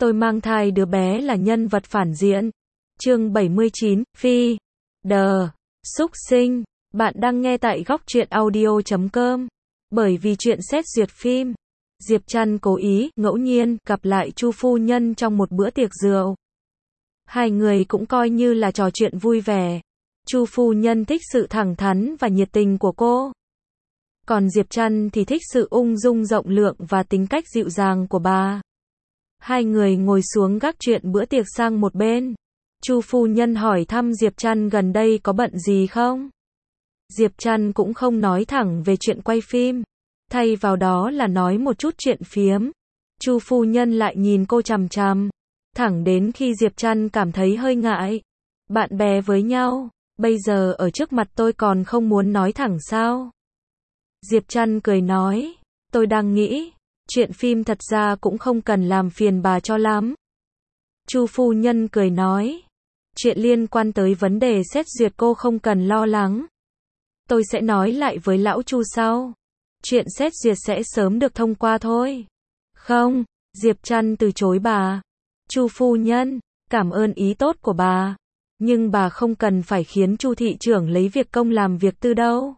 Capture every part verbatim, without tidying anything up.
Tôi mang thai đứa bé là nhân vật phản diện. Chương bảy mươi chín, Phi. Đờ. Súc sinh. Bạn đang nghe tại góc truyện audio chấm com. Bởi vì chuyện xét duyệt phim, Diệp Trăn cố ý, ngẫu nhiên, gặp lại Chu phu nhân trong một bữa tiệc rượu. Hai người cũng coi như là trò chuyện vui vẻ. Chu phu nhân thích sự thẳng thắn và nhiệt tình của cô. Còn Diệp Trăn thì thích sự ung dung rộng lượng và tính cách dịu dàng của bà. Hai người ngồi xuống gác chuyện bữa tiệc sang một bên. Chu phu nhân hỏi thăm Diệp Trăn gần đây có bận gì không? Diệp Trăn cũng không nói thẳng về chuyện quay phim, thay vào đó là nói một chút chuyện phiếm. Chu phu nhân lại nhìn cô chằm chằm, thẳng đến khi Diệp Trăn cảm thấy hơi ngại. Bạn bè với nhau, bây giờ ở trước mặt tôi còn không muốn nói thẳng sao? Diệp Trăn cười nói, tôi đang nghĩ, chuyện phim thật ra cũng không cần làm phiền bà cho lắm. Chu phu nhân cười nói, chuyện liên quan tới vấn đề xét duyệt cô không cần lo lắng. Tôi sẽ nói lại với lão Chu sau. Chuyện xét duyệt sẽ sớm được thông qua thôi. Không, Diệp Trăn từ chối bà. Chu phu nhân, cảm ơn ý tốt của bà, nhưng bà không cần phải khiến Chu thị trưởng lấy việc công làm việc tư đâu.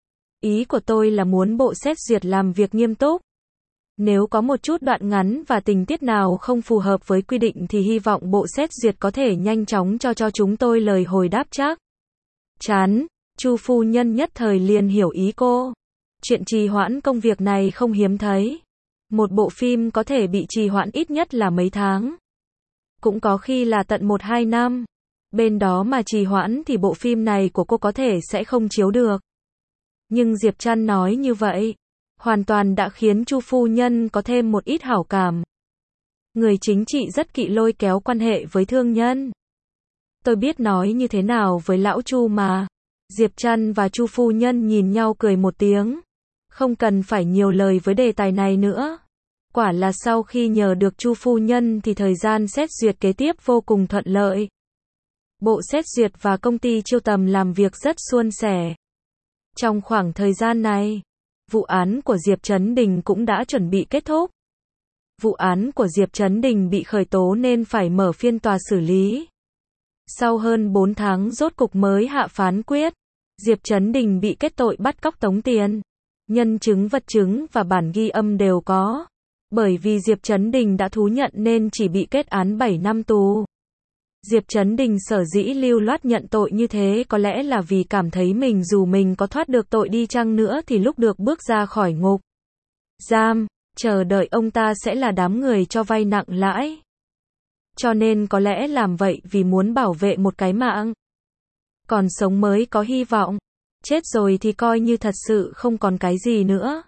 Ý của tôi là muốn bộ xét duyệt làm việc nghiêm túc. Nếu có một chút đoạn ngắn và tình tiết nào không phù hợp với quy định thì hy vọng bộ xét duyệt có thể nhanh chóng cho cho chúng tôi lời hồi đáp chắc chắn. Chu phu nhân nhất thời liền hiểu ý cô. Chuyện trì hoãn công việc này không hiếm thấy. Một bộ phim có thể bị trì hoãn ít nhất là mấy tháng. Cũng có khi là tận một hai năm. Bên đó mà trì hoãn thì bộ phim này của cô có thể sẽ không chiếu được. Nhưng Diệp Trăn nói như vậy, hoàn toàn đã khiến Chu phu nhân có thêm một ít hảo cảm. Người chính trị rất kỵ lôi kéo quan hệ với thương nhân. Tôi biết nói như thế nào với lão Chu mà. Diệp Trăn và Chu phu nhân nhìn nhau cười một tiếng. Không cần phải nhiều lời với đề tài này nữa. Quả là sau khi nhờ được Chu phu nhân thì thời gian xét duyệt kế tiếp vô cùng thuận lợi. Bộ xét duyệt và công ty chiêu tầm làm việc rất suôn sẻ. Trong khoảng thời gian này, vụ án của Diệp Trấn Đình cũng đã chuẩn bị kết thúc. Vụ án của Diệp Trấn Đình bị khởi tố nên phải mở phiên tòa xử lý. Sau hơn bốn tháng rốt cục mới hạ phán quyết, Diệp Trấn Đình bị kết tội bắt cóc tống tiền. Nhân chứng vật chứng và bản ghi âm đều có. Bởi vì Diệp Trấn Đình đã thú nhận nên chỉ bị kết án bảy năm tù. Diệp Trấn Đình sở dĩ lưu loát nhận tội như thế có lẽ là vì cảm thấy mình dù mình có thoát được tội đi chăng nữa thì lúc được bước ra khỏi ngục giam, chờ đợi ông ta sẽ là đám người cho vay nặng lãi. Cho nên có lẽ làm vậy vì muốn bảo vệ một cái mạng. Còn sống mới có hy vọng. Chết rồi thì coi như thật sự không còn cái gì nữa.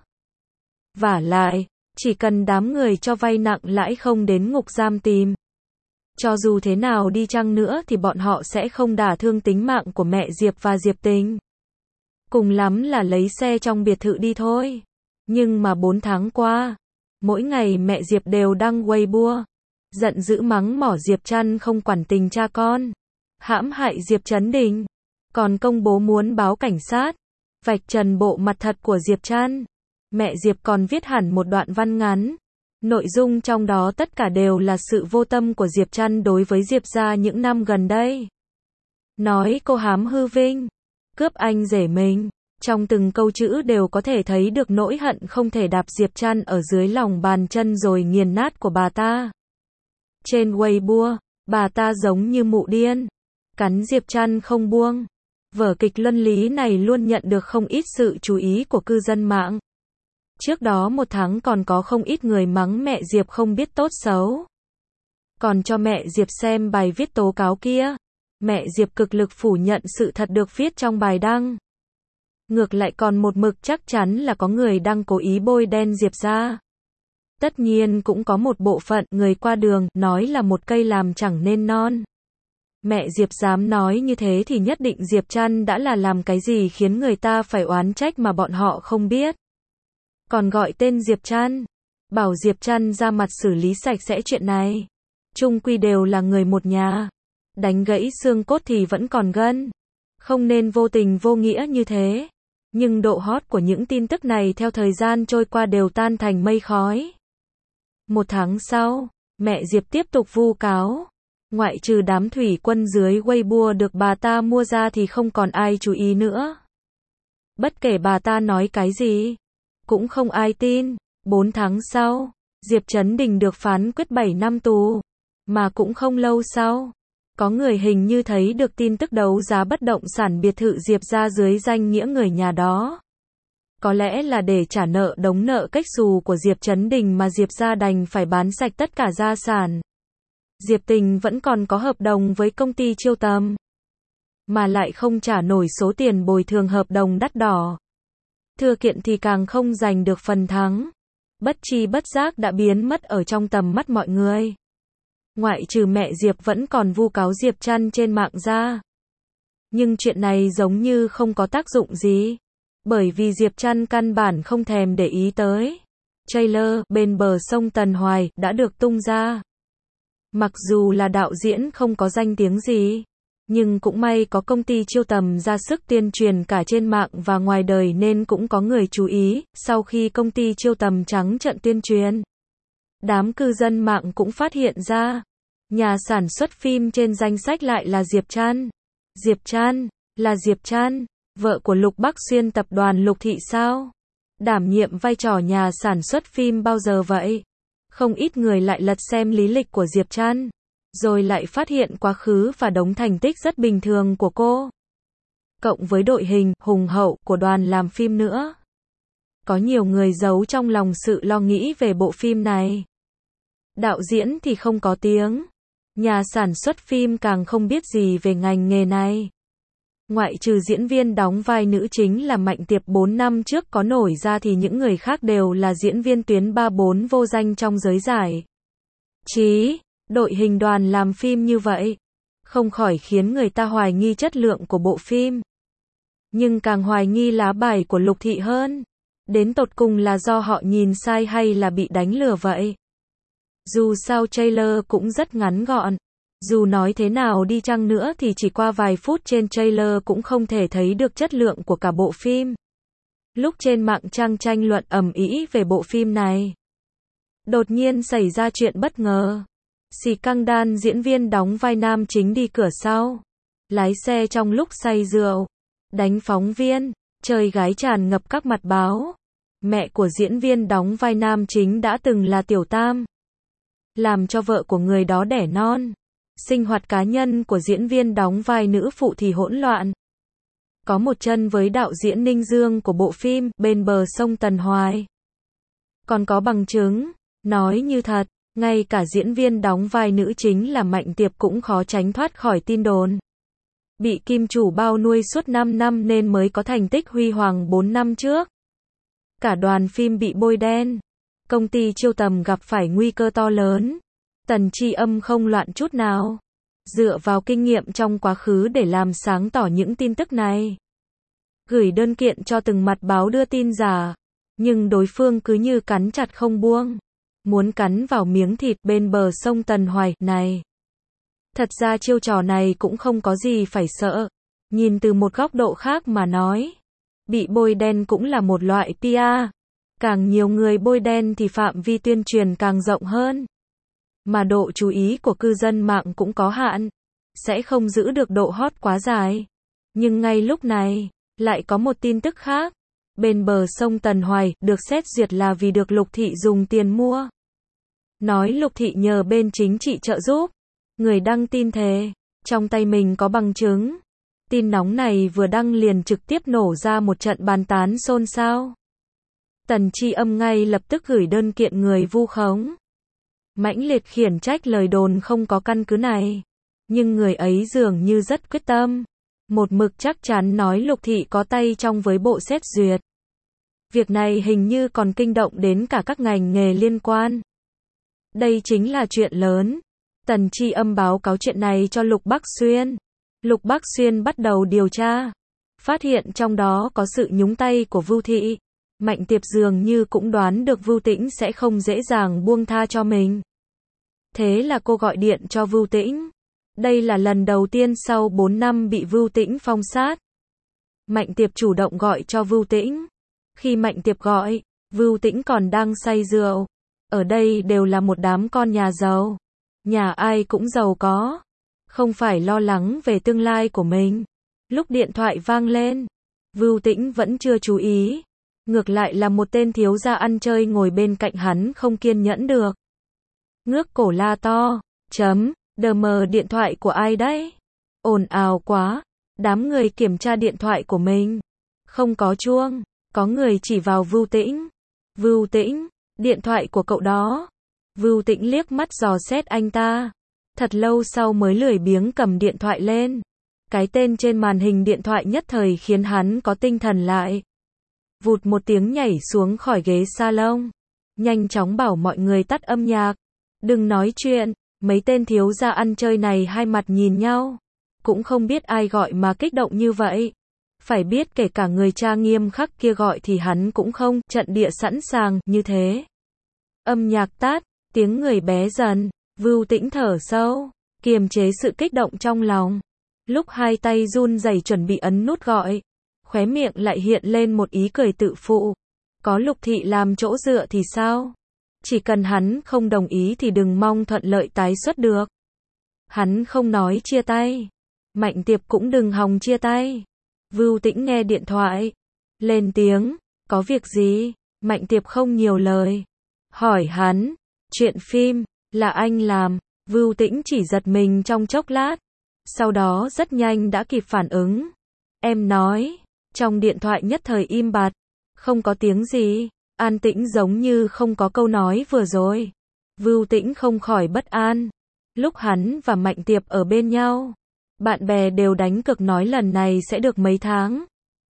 Vả lại, chỉ cần đám người cho vay nặng lãi không đến ngục giam tìm. Cho dù thế nào đi chăng nữa thì bọn họ sẽ không đả thương tính mạng của mẹ Diệp và Diệp Tình. Cùng lắm là lấy xe trong biệt thự đi thôi. Nhưng mà bốn tháng qua, mỗi ngày mẹ Diệp đều đăng Weibo, giận dữ mắng mỏ Diệp Trăn không quản tình cha con, hãm hại Diệp Trấn Đình, còn công bố muốn báo cảnh sát, vạch trần bộ mặt thật của Diệp Trăn. Mẹ Diệp còn viết hẳn một đoạn văn ngắn. Nội dung trong đó tất cả đều là sự vô tâm của Diệp Trăn đối với Diệp gia những năm gần đây. Nói cô hám hư vinh, cướp anh rể mình. Trong từng câu chữ đều có thể thấy được nỗi hận không thể đạp Diệp Trăn ở dưới lòng bàn chân rồi nghiền nát của bà ta. Trên Weibo, bà ta giống như mụ điên, cắn Diệp Trăn không buông. Vở kịch luân lý này luôn nhận được không ít sự chú ý của cư dân mạng. Trước đó một tháng còn có không ít người mắng mẹ Diệp không biết tốt xấu. Còn cho mẹ Diệp xem bài viết tố cáo kia. Mẹ Diệp cực lực phủ nhận sự thật được viết trong bài đăng. Ngược lại còn một mực chắc chắn là có người đang cố ý bôi đen Diệp ra. Tất nhiên cũng có một bộ phận người qua đường nói là một cây làm chẳng nên non. Mẹ Diệp dám nói như thế thì nhất định Diệp Trăn đã là làm cái gì khiến người ta phải oán trách mà bọn họ không biết. Còn gọi tên Diệp Trăn, bảo Diệp Trăn ra mặt xử lý sạch sẽ chuyện này. Chung quy đều là người một nhà. Đánh gãy xương cốt thì vẫn còn gân. Không nên vô tình vô nghĩa như thế. Nhưng độ hot của những tin tức này theo thời gian trôi qua đều tan thành mây khói. Một tháng sau, Mẹ Diệp tiếp tục vu cáo. Ngoại trừ đám thủy quân dưới Weibo được bà ta mua ra thì không còn ai chú ý nữa. Bất kể bà ta nói cái gì, cũng không ai tin. Bốn tháng sau, Diệp Chấn Đình được phán quyết bảy năm tù. Mà cũng không lâu sau, có người hình như thấy được tin tức đấu giá bất động sản biệt thự Diệp ra dưới danh nghĩa người nhà đó. Có lẽ là để trả nợ đống nợ cách xù của Diệp Chấn Đình mà Diệp ra đành phải bán sạch tất cả gia sản. Diệp Tình vẫn còn có hợp đồng với công ty Chiêu Tầm, mà lại không trả nổi số tiền bồi thường hợp đồng đắt đỏ. Thưa kiện thì càng không giành được phần thắng. Bất chi bất giác đã biến mất ở trong tầm mắt mọi người. Ngoại trừ mẹ Diệp vẫn còn vu cáo Diệp Trăn trên mạng ra. Nhưng chuyện này giống như không có tác dụng gì. Bởi vì Diệp Trăn căn bản không thèm để ý tới. Trailer bên bờ sông Tần Hoài đã được tung ra. Mặc dù là đạo diễn không có danh tiếng gì, nhưng cũng may có công ty Chiêu Tầm ra sức tuyên truyền cả trên mạng và ngoài đời nên cũng có người chú ý. Sau khi công ty Chiêu Tầm trắng trợn tuyên truyền, đám cư dân mạng cũng phát hiện ra, nhà sản xuất phim trên danh sách lại là Diệp Trăn. Diệp Trăn, là Diệp Trăn, vợ của Lục Bắc Xuyên tập đoàn Lục Thị sao? Đảm nhiệm vai trò nhà sản xuất phim bao giờ vậy? Không ít người lại lật xem lý lịch của Diệp Trăn, rồi lại phát hiện quá khứ và đống thành tích rất bình thường của cô. Cộng với đội hình hùng hậu của đoàn làm phim nữa. Có nhiều người giấu trong lòng sự lo nghĩ về bộ phim này. Đạo diễn thì không có tiếng. Nhà sản xuất phim càng không biết gì về ngành nghề này. Ngoại trừ diễn viên đóng vai nữ chính là Mạnh Tiệp bốn năm trước có nổi ra thì những người khác đều là diễn viên tuyến ba bốn vô danh trong giới giải trí. Đội hình đoàn làm phim như vậy, không khỏi khiến người ta hoài nghi chất lượng của bộ phim. Nhưng càng hoài nghi lá bài của Lục Thị hơn. Đến tột cùng là do họ nhìn sai hay là bị đánh lừa vậy? Dù sao trailer cũng rất ngắn gọn. Dù nói thế nào đi chăng nữa thì chỉ qua vài phút trên trailer cũng không thể thấy được chất lượng của cả bộ phim. Lúc trên mạng trang tranh luận ầm ĩ về bộ phim này, đột nhiên xảy ra chuyện bất ngờ. Sì Căng Đan diễn viên đóng vai nam chính đi cửa sau, lái xe trong lúc say rượu, đánh phóng viên, chơi gái tràn ngập các mặt báo. Mẹ của diễn viên đóng vai nam chính đã từng là tiểu tam, làm cho vợ của người đó đẻ non. Sinh hoạt cá nhân của diễn viên đóng vai nữ phụ thì hỗn loạn. Có một chân với đạo diễn Ninh Dương của bộ phim Bên bờ sông Tần Hoài. Còn có bằng chứng, nói như thật, ngay cả diễn viên đóng vai nữ chính là Mạnh Tiệp cũng khó tránh thoát khỏi tin đồn. Bị kim chủ bao nuôi suốt năm năm nên mới có thành tích huy hoàng bốn năm trước. Cả đoàn phim bị bôi đen. Công ty Chiêu Tầm gặp phải nguy cơ to lớn. Tần Tri Âm không loạn chút nào. Dựa vào kinh nghiệm trong quá khứ để làm sáng tỏ những tin tức này. Gửi đơn kiện cho từng mặt báo đưa tin giả. Nhưng đối phương cứ như cắn chặt không buông. Muốn cắn vào miếng thịt bên bờ sông Tần Hoài này. Thật ra chiêu trò này cũng không có gì phải sợ. Nhìn từ một góc độ khác mà nói, bị bôi đen cũng là một loại pê e. Càng nhiều người bôi đen thì phạm vi tuyên truyền càng rộng hơn. Mà độ chú ý của cư dân mạng cũng có hạn, sẽ không giữ được độ hot quá dài. Nhưng ngay lúc này, lại có một tin tức khác. Bên bờ sông Tần Hoài được xét duyệt là vì được Lục Thị dùng tiền mua. Nói Lục Thị nhờ bên chính trị trợ giúp. Người đăng tin thề, trong tay mình có bằng chứng. Tin nóng này vừa đăng liền trực tiếp nổ ra một trận bàn tán xôn xao. Tần Tri Âm ngay lập tức gửi đơn kiện người vu khống. Mãnh liệt khiển trách lời đồn không có căn cứ này. Nhưng người ấy dường như rất quyết tâm. Một mực chắc chắn nói Lục Thị có tay trong với bộ xét duyệt. Việc này hình như còn kinh động đến cả các ngành nghề liên quan. Đây chính là chuyện lớn. Tần Tri Âm báo cáo chuyện này cho Lục Bắc Xuyên. Lục Bắc Xuyên bắt đầu điều tra. Phát hiện trong đó có sự nhúng tay của Vưu Thị. Mạnh Tiệp dường như cũng đoán được Vưu Tĩnh sẽ không dễ dàng buông tha cho mình. Thế là cô gọi điện cho Vưu Tĩnh. Đây là lần đầu tiên sau bốn năm bị Vưu Tĩnh phong sát. Mạnh Tiệp chủ động gọi cho Vưu Tĩnh. Khi Mạnh Tiệp gọi, Vưu Tĩnh còn đang say rượu. Ở đây đều là một đám con nhà giàu. Nhà ai cũng giàu có. Không phải lo lắng về tương lai của mình. Lúc điện thoại vang lên, Vưu Tĩnh vẫn chưa chú ý. Ngược lại là một tên thiếu gia ăn chơi ngồi bên cạnh hắn không kiên nhẫn được. Ngước cổ la to, chấm, đờ mờ điện thoại của ai đấy? Ồn ào quá. Đám người kiểm tra điện thoại của mình. Không có chuông, có người chỉ vào Vưu Tĩnh. Vưu Tĩnh, điện thoại của cậu đó. Vưu Tĩnh liếc mắt dò xét anh ta. Thật lâu sau mới lười biếng cầm điện thoại lên. Cái tên trên màn hình điện thoại nhất thời khiến hắn có tinh thần lại. Vụt một tiếng nhảy xuống khỏi ghế salon. Nhanh chóng bảo mọi người tắt âm nhạc. Đừng nói chuyện. Mấy tên thiếu gia ăn chơi này hai mặt nhìn nhau. Cũng không biết ai gọi mà kích động như vậy. Phải biết kể cả người cha nghiêm khắc kia gọi thì hắn cũng không trận địa sẵn sàng như thế. Âm nhạc tắt, tiếng người bé dần. Vưu Tĩnh thở sâu, kiềm chế sự kích động trong lòng. Lúc hai tay run rẩy chuẩn bị ấn nút gọi, khóe miệng lại hiện lên một ý cười tự phụ. Có Lục Thị làm chỗ dựa thì sao? Chỉ cần hắn không đồng ý thì đừng mong thuận lợi tái xuất được. Hắn không nói chia tay. Mạnh Tiệp cũng đừng hòng chia tay. Vưu Tĩnh nghe điện thoại. Lên tiếng, có việc gì? Mạnh Tiệp không nhiều lời. Hỏi hắn, chuyện phim, là anh làm. Vưu Tĩnh chỉ giật mình trong chốc lát. Sau đó rất nhanh đã kịp phản ứng. Em nói, trong điện thoại nhất thời im bặt. Không có tiếng gì. An tĩnh giống như không có câu nói vừa rồi. Vưu Tĩnh không khỏi bất an. Lúc hắn và Mạnh Tiệp ở bên nhau, bạn bè đều đánh cược nói lần này sẽ được mấy tháng.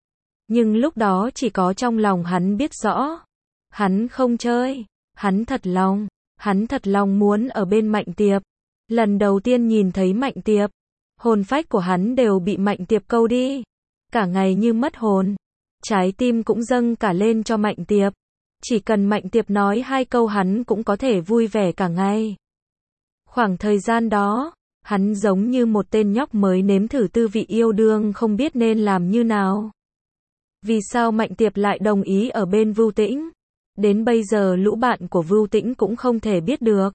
Nhưng lúc đó chỉ có trong lòng hắn biết rõ. Hắn không chơi. Hắn thật lòng. Hắn thật lòng muốn ở bên Mạnh Tiệp. Lần đầu tiên nhìn thấy Mạnh Tiệp, hồn phách của hắn đều bị Mạnh Tiệp câu đi. Cả ngày như mất hồn. Trái tim cũng dâng cả lên cho Mạnh Tiệp. Chỉ cần Mạnh Tiệp nói hai câu hắn cũng có thể vui vẻ cả ngày. Khoảng thời gian đó, hắn giống như một tên nhóc mới nếm thử tư vị yêu đương không biết nên làm như nào. Vì sao Mạnh Tiệp lại đồng ý ở bên Vưu Tĩnh? Đến bây giờ lũ bạn của Vưu Tĩnh cũng không thể biết được.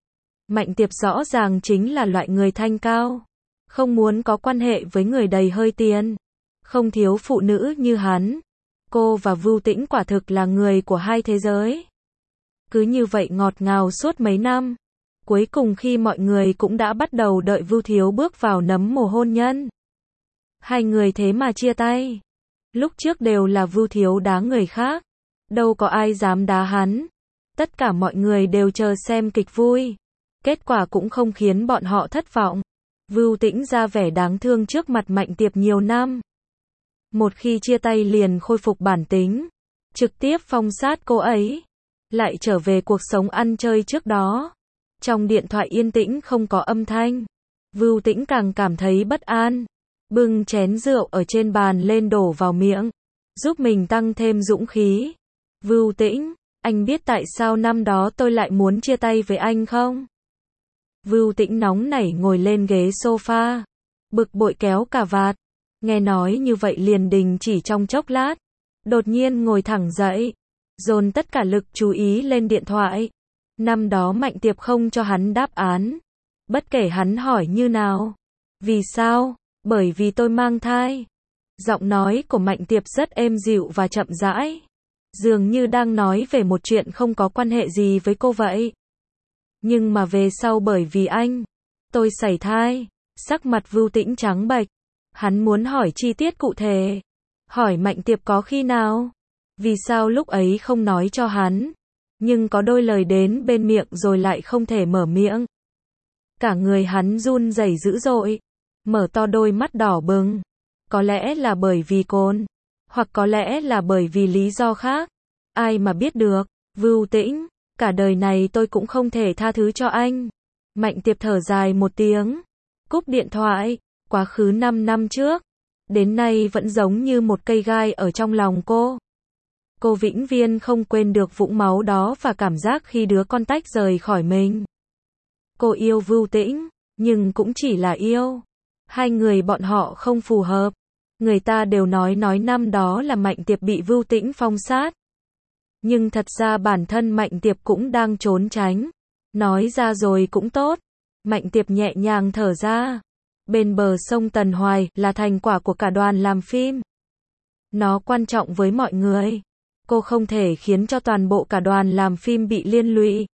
Mạnh Tiệp rõ ràng chính là loại người thanh cao. Không muốn có quan hệ với người đầy hơi tiền. Không thiếu phụ nữ như hắn. Cô và Vưu Tĩnh quả thực là người của hai thế giới. Cứ như vậy ngọt ngào suốt mấy năm. Cuối cùng khi mọi người cũng đã bắt đầu đợi Vưu Thiếu bước vào nấm mồ hôn nhân. Hai người thế mà chia tay. Lúc trước đều là Vưu Thiếu đá người khác. Đâu có ai dám đá hắn. Tất cả mọi người đều chờ xem kịch vui. Kết quả cũng không khiến bọn họ thất vọng. Vưu Tĩnh ra vẻ đáng thương trước mặt Mạnh Tiệp nhiều năm. Một khi chia tay liền khôi phục bản tính. Trực tiếp phong sát cô ấy. Lại trở về cuộc sống ăn chơi trước đó. Trong điện thoại yên tĩnh không có âm thanh. Vưu Tĩnh càng cảm thấy bất an. Bưng chén rượu ở trên bàn lên đổ vào miệng. Giúp mình tăng thêm dũng khí. Vưu Tĩnh, anh biết tại sao năm đó tôi lại muốn chia tay với anh không? Vưu Tĩnh nóng nảy ngồi lên ghế sofa. Bực bội kéo cà vạt. Nghe nói như vậy liền đình chỉ trong chốc lát. Đột nhiên ngồi thẳng dậy. Dồn tất cả lực chú ý lên điện thoại. Năm đó Mạnh Tiệp không cho hắn đáp án. Bất kể hắn hỏi như nào. Vì sao? Bởi vì tôi mang thai. Giọng nói của Mạnh Tiệp rất êm dịu và chậm rãi. Dường như đang nói về một chuyện không có quan hệ gì với cô vậy. Nhưng mà về sau bởi vì anh, tôi sảy thai. Sắc mặt Vưu Tĩnh trắng bệch. Hắn muốn hỏi chi tiết cụ thể. Hỏi Mạnh Tiệp có khi nào? Vì sao lúc ấy không nói cho hắn? Nhưng có đôi lời đến bên miệng rồi lại không thể mở miệng. Cả người hắn run rẩy dữ dội. Mở to đôi mắt đỏ bừng. Có lẽ là bởi vì cồn. Hoặc có lẽ là bởi vì lý do khác. Ai mà biết được. Vưu Tĩnh, cả đời này tôi cũng không thể tha thứ cho anh. Mạnh Tiệp thở dài một tiếng. Cúp điện thoại. Quá khứ năm năm trước. Đến nay vẫn giống như một cây gai ở trong lòng cô. Cô vĩnh viễn không quên được vũng máu đó và cảm giác khi đứa con tách rời khỏi mình. Cô yêu Vưu Tĩnh, nhưng cũng chỉ là yêu. Hai người bọn họ không phù hợp. Người ta đều nói nói năm đó là Mạnh Tiệp bị Vưu Tĩnh phong sát. Nhưng thật ra bản thân Mạnh Tiệp cũng đang trốn tránh. Nói ra rồi cũng tốt. Mạnh Tiệp nhẹ nhàng thở ra. Bên bờ sông Tần Hoài là thành quả của cả đoàn làm phim. Nó quan trọng với mọi người. Cô không thể khiến cho toàn bộ cả đoàn làm phim bị liên lụy.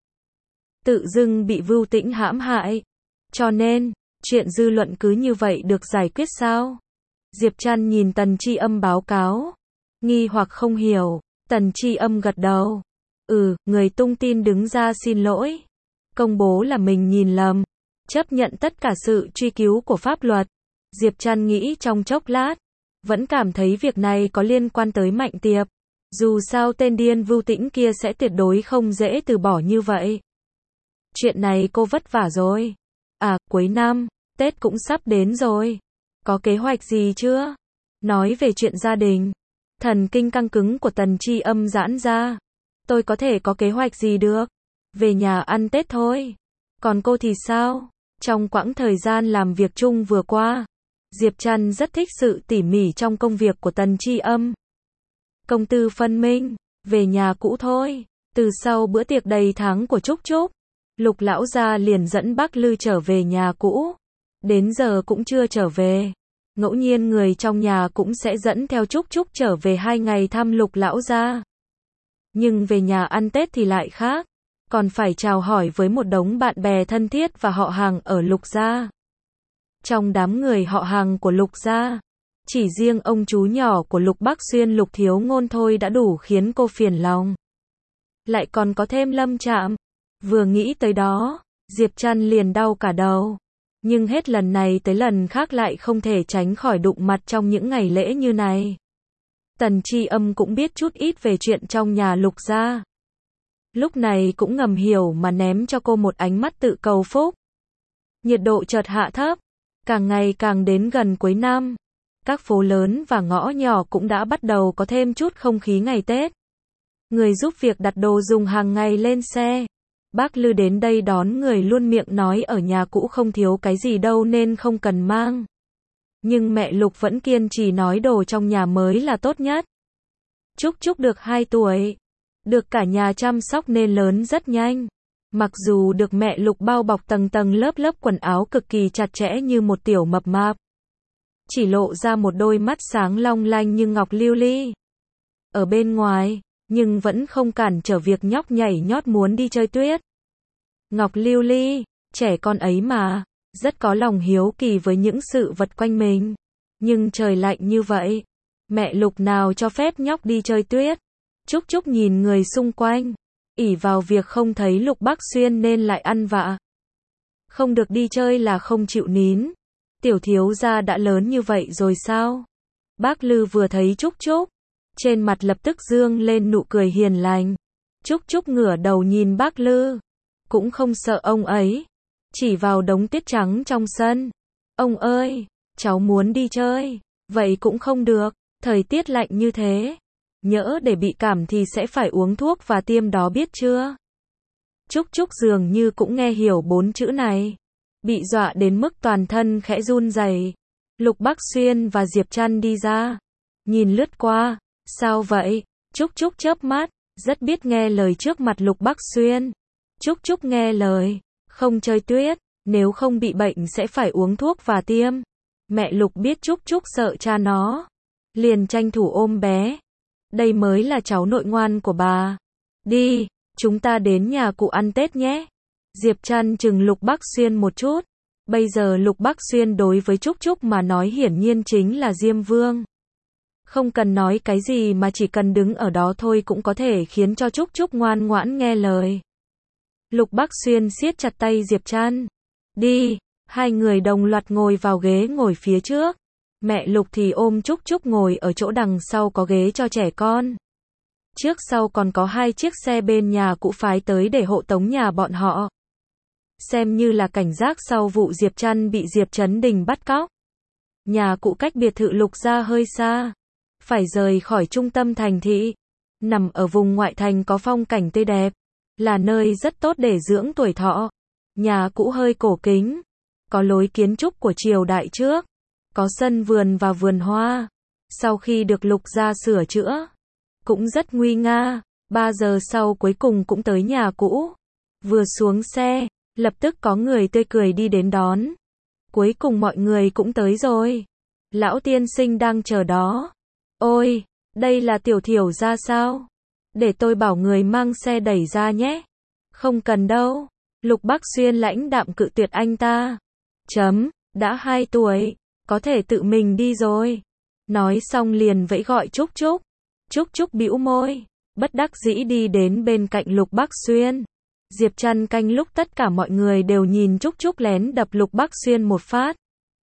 Tự dưng bị Vưu Tĩnh hãm hại. Cho nên, chuyện dư luận cứ như vậy được giải quyết sao? Diệp Trăn nhìn Tần Tri Âm báo cáo. Nghi hoặc không hiểu. Tần Tri Âm gật đầu. Ừ, người tung tin đứng ra xin lỗi. Công bố là mình nhìn lầm. Chấp nhận tất cả sự truy cứu của pháp luật. Diệp Trăn nghĩ trong chốc lát. Vẫn cảm thấy việc này có liên quan tới Mạnh Tiệp. Dù sao tên điên Vưu Tĩnh kia sẽ tuyệt đối không dễ từ bỏ như vậy. Chuyện này cô vất vả rồi. À, cuối năm, Tết cũng sắp đến rồi. Có kế hoạch gì chưa? Nói về chuyện gia đình. Thần kinh căng cứng của Tần Tri Âm giãn ra. Tôi có thể có kế hoạch gì được? Về nhà ăn Tết thôi. Còn cô thì sao? Trong quãng thời gian làm việc chung vừa qua, Diệp Trăn rất thích sự tỉ mỉ trong công việc của Tần Tri Âm. Công tư phân minh, về nhà cũ thôi. Từ sau bữa tiệc đầy tháng của Trúc Trúc, Lục lão gia liền dẫn bác Lư trở về nhà cũ. Đến giờ cũng chưa trở về. Ngẫu nhiên người trong nhà cũng sẽ dẫn theo Trúc Trúc trở về hai ngày thăm Lục lão gia. Nhưng về nhà ăn Tết thì lại khác. Còn phải chào hỏi với một đống bạn bè thân thiết và họ hàng ở Lục gia. Trong đám người họ hàng của Lục gia, chỉ riêng ông chú nhỏ của Lục Bắc Xuyên Lục Thiếu Ngôn thôi đã đủ khiến cô phiền lòng. Lại còn có thêm Lâm Trạm. Vừa nghĩ tới đó, Diệp Trăn liền đau cả đầu. Nhưng hết lần này tới lần khác lại không thể tránh khỏi đụng mặt trong những ngày lễ như này. Tần Tri Âm cũng biết chút ít về chuyện trong nhà Lục gia. Lúc này cũng ngầm hiểu mà ném cho cô một ánh mắt tự cầu phúc. Nhiệt độ chợt hạ thấp, càng ngày càng đến gần cuối năm. Các phố lớn và ngõ nhỏ cũng đã bắt đầu có thêm chút không khí ngày Tết. Người giúp việc đặt đồ dùng hàng ngày lên xe. Bác Lư đến đây đón người luôn miệng nói ở nhà cũ không thiếu cái gì đâu nên không cần mang. Nhưng mẹ Lục vẫn kiên trì nói đồ trong nhà mới là tốt nhất. Trúc Trúc được hai tuổi. Được cả nhà chăm sóc nên lớn rất nhanh. Mặc dù được mẹ Lục bao bọc tầng tầng lớp lớp quần áo cực kỳ chặt chẽ như một tiểu mập mạp. Chỉ lộ ra một đôi mắt sáng long lanh như ngọc lưu ly. Ở bên ngoài, nhưng vẫn không cản trở việc nhóc nhảy nhót muốn đi chơi tuyết. Ngọc lưu ly, trẻ con ấy mà, rất có lòng hiếu kỳ với những sự vật quanh mình. Nhưng trời lạnh như vậy, mẹ Lục nào cho phép nhóc đi chơi tuyết. Trúc Trúc nhìn người xung quanh, ỷ vào việc không thấy Lục Bắc Xuyên nên lại ăn vạ. Không được đi chơi là không chịu nín. Tiểu thiếu gia đã lớn như vậy rồi sao? Bác Lư vừa thấy Trúc Trúc, trên mặt lập tức dương lên nụ cười hiền lành. Trúc Trúc ngửa đầu nhìn bác Lư, cũng không sợ ông ấy, chỉ vào đống tuyết trắng trong sân. Ông ơi, cháu muốn đi chơi, vậy cũng không được, thời tiết lạnh như thế. Nhỡ để bị cảm thì sẽ phải uống thuốc và tiêm đó biết chưa? Trúc Trúc dường như cũng nghe hiểu bốn chữ này. Bị dọa đến mức toàn thân khẽ run rẩy. Lục Bắc Xuyên và Diệp Trăn đi ra. Nhìn lướt qua. Sao vậy? Trúc Trúc chớp mắt. Rất biết nghe lời trước mặt Lục Bắc Xuyên. Trúc Trúc nghe lời. Không chơi tuyết. Nếu không bị bệnh sẽ phải uống thuốc và tiêm. Mẹ Lục biết Trúc Trúc sợ cha nó. Liền tranh thủ ôm bé. Đây mới là cháu nội ngoan của bà. Đi, chúng ta đến nhà cụ ăn Tết nhé. Diệp Trăn chừng Lục Bắc Xuyên một chút. Bây giờ Lục Bắc Xuyên đối với Trúc Trúc mà nói hiển nhiên chính là Diêm Vương. Không cần nói cái gì mà chỉ cần đứng ở đó thôi cũng có thể khiến cho Trúc Trúc ngoan ngoãn nghe lời. Lục Bắc Xuyên siết chặt tay Diệp Trăn. Đi, hai người đồng loạt ngồi vào ghế ngồi phía trước. Mẹ Lục thì ôm Trúc Trúc ngồi ở chỗ đằng sau có ghế cho trẻ con. Trước sau còn có hai chiếc xe bên nhà cũ phái tới để hộ tống nhà bọn họ. Xem như là cảnh giác sau vụ Diệp Trăn bị Diệp Trấn Đình bắt cóc. Nhà cũ cách biệt thự Lục gia hơi xa. Phải rời khỏi trung tâm thành thị. Nằm ở vùng ngoại thành có phong cảnh tươi đẹp. Là nơi rất tốt để dưỡng tuổi thọ. Nhà cũ hơi cổ kính. Có lối kiến trúc của triều đại trước. Có sân vườn và vườn hoa. Sau khi được Lục gia sửa chữa, cũng rất nguy nga. Ba giờ sau cuối cùng cũng tới nhà cũ. Vừa xuống xe, lập tức có người tươi cười đi đến đón. Cuối cùng mọi người cũng tới rồi. Lão tiên sinh đang chờ đó. Ôi, đây là Tiểu Thiểu ra sao? Để tôi bảo người mang xe đẩy ra nhé. Không cần đâu. Lục Bắc Xuyên lãnh đạm cự tuyệt anh ta. Chấm, đã hai tuổi, có thể tự mình đi rồi. Nói xong liền vẫy gọi Trúc Trúc. Trúc Trúc bĩu môi, bất đắc dĩ đi đến bên cạnh Lục Bắc Xuyên. Diệp Trăn canh lúc tất cả mọi người đều nhìn Trúc Trúc lén đập Lục Bắc Xuyên một phát.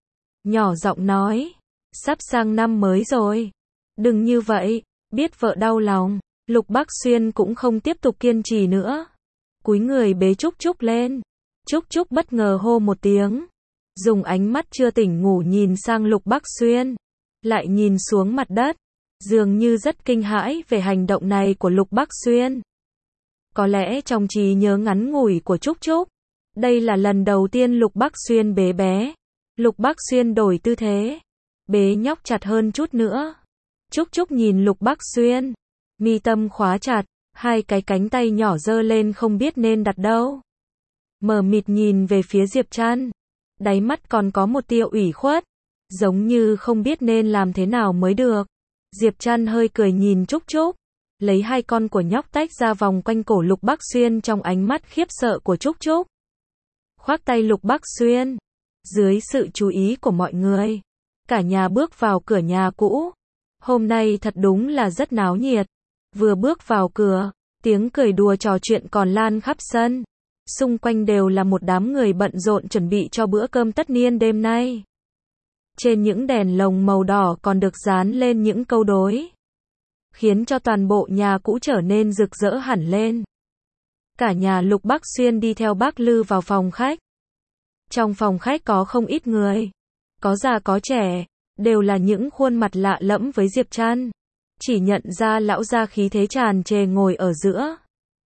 Nhỏ giọng nói, sắp sang năm mới rồi. Đừng như vậy, biết vợ đau lòng. Lục Bắc Xuyên cũng không tiếp tục kiên trì nữa. Cúi người bế Trúc Trúc lên. Trúc Trúc bất ngờ hô một tiếng. Dùng ánh mắt chưa tỉnh ngủ nhìn sang Lục Bắc Xuyên. Lại nhìn xuống mặt đất. Dường như rất kinh hãi về hành động này của Lục Bắc Xuyên. Có lẽ trong trí nhớ ngắn ngủi của Trúc Trúc, đây là lần đầu tiên Lục Bắc Xuyên bế bé. Lục Bắc Xuyên đổi tư thế. Bế nhóc chặt hơn chút nữa. Trúc Trúc nhìn Lục Bắc Xuyên. Mi tâm khóa chặt. Hai cái cánh tay nhỏ giơ lên không biết nên đặt đâu. Mờ mịt nhìn về phía Diệp Trăn. Đáy mắt còn có một tia ủy khuất. Giống như không biết nên làm thế nào mới được. Diệp Trăn hơi cười nhìn Trúc Trúc. Lấy hai con của nhóc tách ra vòng quanh cổ Lục Bắc Xuyên trong ánh mắt khiếp sợ của Trúc Trúc. Khoác tay Lục Bắc Xuyên. Dưới sự chú ý của mọi người, cả nhà bước vào cửa nhà cũ. Hôm nay thật đúng là rất náo nhiệt. Vừa bước vào cửa, tiếng cười đùa trò chuyện còn lan khắp sân. Xung quanh đều là một đám người bận rộn chuẩn bị cho bữa cơm tất niên đêm nay. Trên những đèn lồng màu đỏ còn được dán lên những câu đối, khiến cho toàn bộ nhà cũ trở nên rực rỡ hẳn lên. Cả nhà Lục Bắc Xuyên đi theo bác Lư vào phòng khách. Trong phòng khách có không ít người, có già có trẻ, đều là những khuôn mặt lạ lẫm với Diệp Trăn. Chỉ nhận ra lão gia khí thế tràn trề ngồi ở giữa.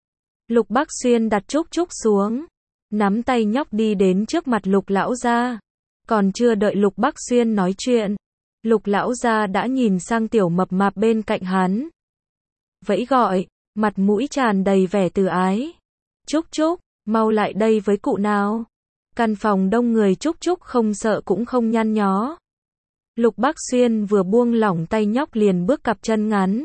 Lục Bắc Xuyên đặt Trúc Trúc xuống, nắm tay nhóc đi đến trước mặt Lục lão gia. Còn chưa đợi Lục Bắc Xuyên nói chuyện, Lục lão gia đã nhìn sang tiểu mập mạp bên cạnh hắn. Vẫy gọi, mặt mũi tràn đầy vẻ từ ái. Trúc Trúc, mau lại đây với cụ nào. Căn phòng đông người Trúc Trúc không sợ cũng không nhăn nhó. Lục Bắc Xuyên vừa buông lỏng tay nhóc liền bước cặp chân ngắn,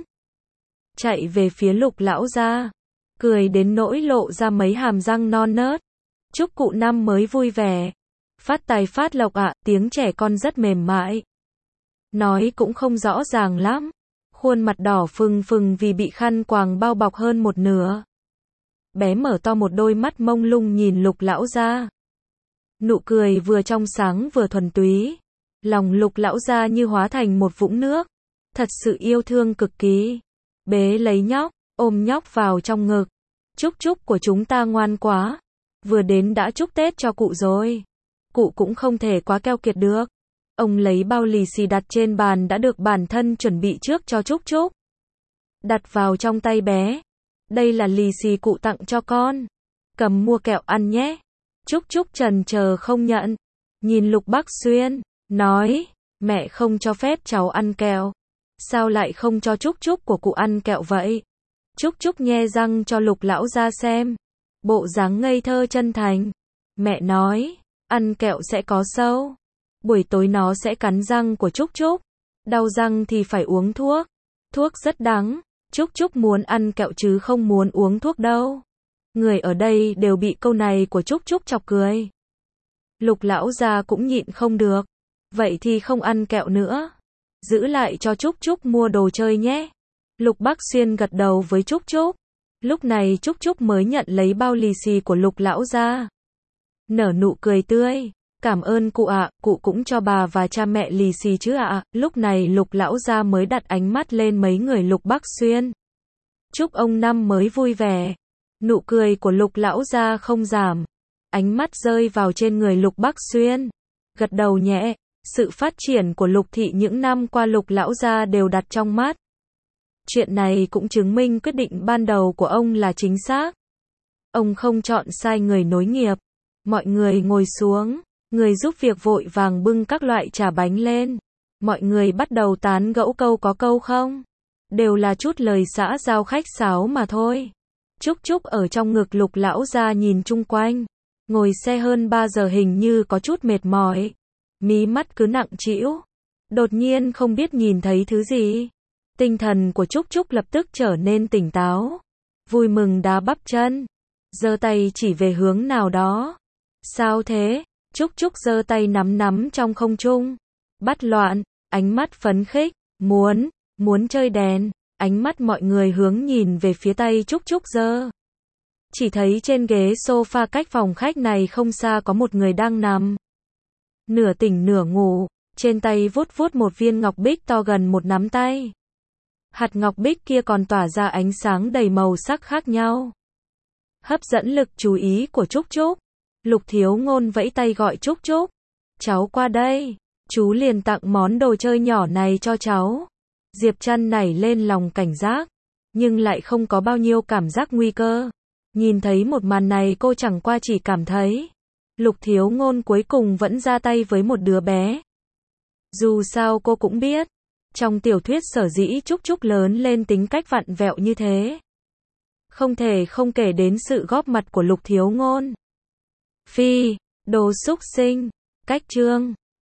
chạy về phía Lục lão gia, cười đến nỗi lộ ra mấy hàm răng non nớt. Chúc cụ năm mới vui vẻ. Phát tài phát lộc ạ, tiếng trẻ con rất mềm mại. Nói cũng không rõ ràng lắm. Khuôn mặt đỏ phừng phừng vì bị khăn quàng bao bọc hơn một nửa. Bé mở to một đôi mắt mông lung nhìn Lục lão gia. Nụ cười vừa trong sáng vừa thuần túy. Lòng Lục lão gia như hóa thành một vũng nước. Thật sự yêu thương cực kỳ. Bế lấy nhóc, ôm nhóc vào trong ngực. Chúc chúc của chúng ta ngoan quá. Vừa đến đã chúc Tết cho cụ rồi. Cụ cũng không thể quá keo kiệt được. Ông lấy bao lì xì đặt trên bàn đã được bản thân chuẩn bị trước cho Trúc Trúc. Đặt vào trong tay bé. Đây là lì xì cụ tặng cho con. Cầm mua kẹo ăn nhé. Trúc Trúc chần chờ không nhận. Nhìn Lục Bắc Xuyên, nói, mẹ không cho phép cháu ăn kẹo. Sao lại không cho Trúc Trúc của cụ ăn kẹo vậy? Trúc Trúc nhe răng cho Lục lão ra xem. Bộ dáng ngây thơ chân thành. Mẹ nói, ăn kẹo sẽ có sâu. Buổi tối nó sẽ cắn răng của Trúc Trúc. Đau răng thì phải uống thuốc. Thuốc rất đắng. Trúc Trúc muốn ăn kẹo chứ không muốn uống thuốc đâu. Người ở đây đều bị câu này của Trúc Trúc chọc cười. Lục lão già cũng nhịn không được. Vậy thì không ăn kẹo nữa. Giữ lại cho Trúc Trúc mua đồ chơi nhé. Lục Bắc Xuyên gật đầu với Trúc Trúc. Lúc này Trúc Trúc mới nhận lấy bao lì xì của Lục lão gia. Nở nụ cười tươi. Cảm ơn cụ ạ, cụ cũng cho bà và cha mẹ lì xì chứ ạ. Lúc này Lục lão gia mới đặt ánh mắt lên mấy người Lục Bắc Xuyên. Chúc ông năm mới vui vẻ. Nụ cười của Lục lão gia không giảm. Ánh mắt rơi vào trên người Lục Bắc Xuyên. Gật đầu nhẹ. Sự phát triển của Lục thị những năm qua Lục lão gia đều đặt trong mắt. Chuyện này cũng chứng minh quyết định ban đầu của ông là chính xác. Ông không chọn sai người nối nghiệp. Mọi người ngồi xuống. Người giúp việc vội vàng bưng các loại trà bánh lên. Mọi người bắt đầu tán gẫu câu có câu không. đều là chút lời xã giao khách sáo mà thôi. Trúc Trúc ở trong ngực Lục lão gia nhìn chung quanh, ngồi xe hơn ba giờ hình như có chút mệt mỏi, mí mắt cứ nặng trĩu, đột nhiên không biết nhìn thấy thứ gì. Tinh thần của Trúc Trúc lập tức trở nên tỉnh táo, vui mừng đá bắp chân, giơ tay chỉ về hướng nào đó. Sao thế? Trúc Trúc giơ tay nắm nắm trong không trung, bắt loạn, ánh mắt phấn khích, muốn, muốn chơi đèn, ánh mắt mọi người hướng nhìn về phía tay Trúc Trúc giơ. Chỉ thấy trên ghế sofa cách phòng khách này không xa có một người đang nằm, nửa tỉnh nửa ngủ, trên tay vuốt vuốt một viên ngọc bích to gần một nắm tay. Hạt ngọc bích kia còn tỏa ra ánh sáng đầy màu sắc khác nhau, hấp dẫn lực chú ý của Trúc Trúc. Lục Thiếu Ngôn vẫy tay gọi Trúc Trúc, cháu qua đây, chú liền tặng món đồ chơi nhỏ này cho cháu. Diệp Trăn nảy lên lòng cảnh giác, nhưng lại không có bao nhiêu cảm giác nguy cơ. Nhìn thấy một màn này cô chẳng qua chỉ cảm thấy, Lục Thiếu Ngôn cuối cùng vẫn ra tay với một đứa bé. Dù sao cô cũng biết, trong tiểu thuyết sở dĩ Trúc Trúc lớn lên tính cách vặn vẹo như thế, không thể không kể đến sự góp mặt của Lục Thiếu Ngôn. Phi, đồ xúc sinh, cách chương.